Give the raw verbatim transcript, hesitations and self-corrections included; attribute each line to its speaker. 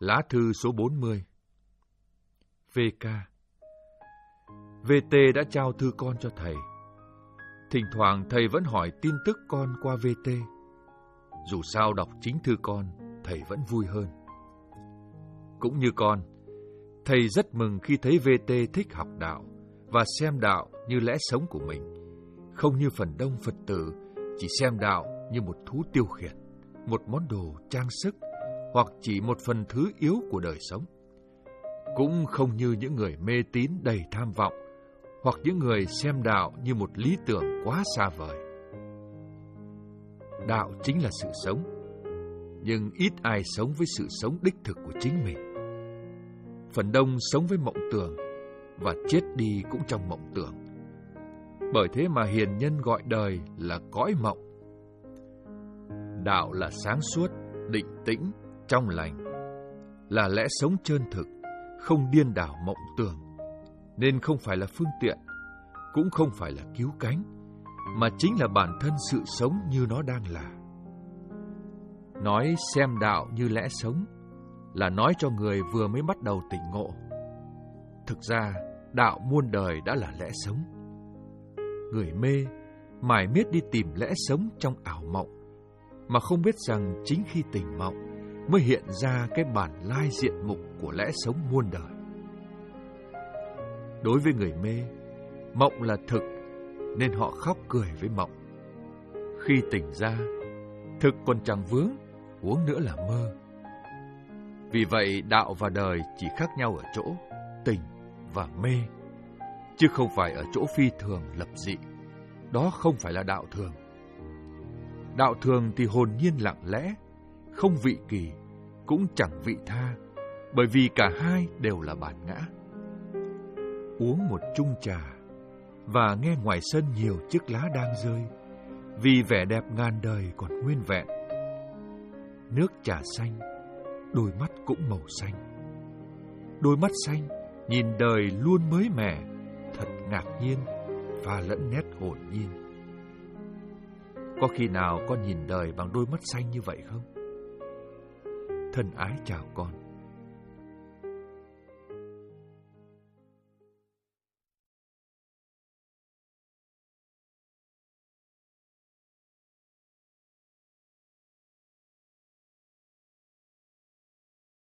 Speaker 1: Lá thư số bốn mươi. vê ca. vê tê đã trao thư con cho thầy. Thỉnh thoảng thầy vẫn hỏi tin tức con qua vê tê. Dù sao đọc chính thư con, thầy vẫn vui hơn. Cũng như con, thầy rất mừng khi thấy vê tê thích học đạo và xem đạo như lẽ sống của mình, không như phần đông Phật tử chỉ xem đạo như một thú tiêu khiển, một món đồ trang sức hoặc chỉ một phần thứ yếu của đời sống. Cũng không như những người mê tín đầy tham vọng hoặc những người xem đạo như một lý tưởng quá xa vời. Đạo chính là sự sống, nhưng ít ai sống với sự sống đích thực của chính mình. Phần đông sống với mộng tưởng và chết đi cũng trong mộng tưởng. Bởi thế mà hiền nhân gọi đời là cõi mộng. Đạo là sáng suốt, định tĩnh, trong lành, là lẽ sống trơn thực, không điên đảo mộng tưởng, nên không phải là phương tiện, cũng không phải là cứu cánh, mà chính là bản thân sự sống như nó đang là. Nói xem đạo như lẽ sống là nói cho người vừa mới bắt đầu tỉnh ngộ. Thực ra, đạo muôn đời đã là lẽ sống. Người mê, mải miết đi tìm lẽ sống trong ảo mộng, mà không biết rằng chính khi tỉnh mộng mới hiện ra cái bản lai diện mục của lẽ sống muôn đời. Đối với người mê, mộng là thực, nên họ khóc cười với mộng. Khi tỉnh ra, thực còn chẳng vướng, huống nữa là mơ. Vì vậy, đạo và đời chỉ khác nhau ở chỗ tỉnh và mê, chứ không phải ở chỗ phi thường lập dị. Đó không phải là đạo thường. Đạo thường thì hồn nhiên lặng lẽ, không vị kỳ, cũng chẳng vị tha, bởi vì cả hai đều là bản ngã. Uống một chung trà và nghe ngoài sân nhiều chiếc lá đang rơi, vì vẻ đẹp ngàn đời còn nguyên vẹn. Nước trà xanh, đôi mắt cũng màu xanh. Đôi mắt xanh nhìn đời luôn mới mẻ, thật ngạc nhiên, pha lẫn nét hồn nhiên. Có khi nào con nhìn đời bằng đôi mắt xanh như vậy không? Thân ái chào con.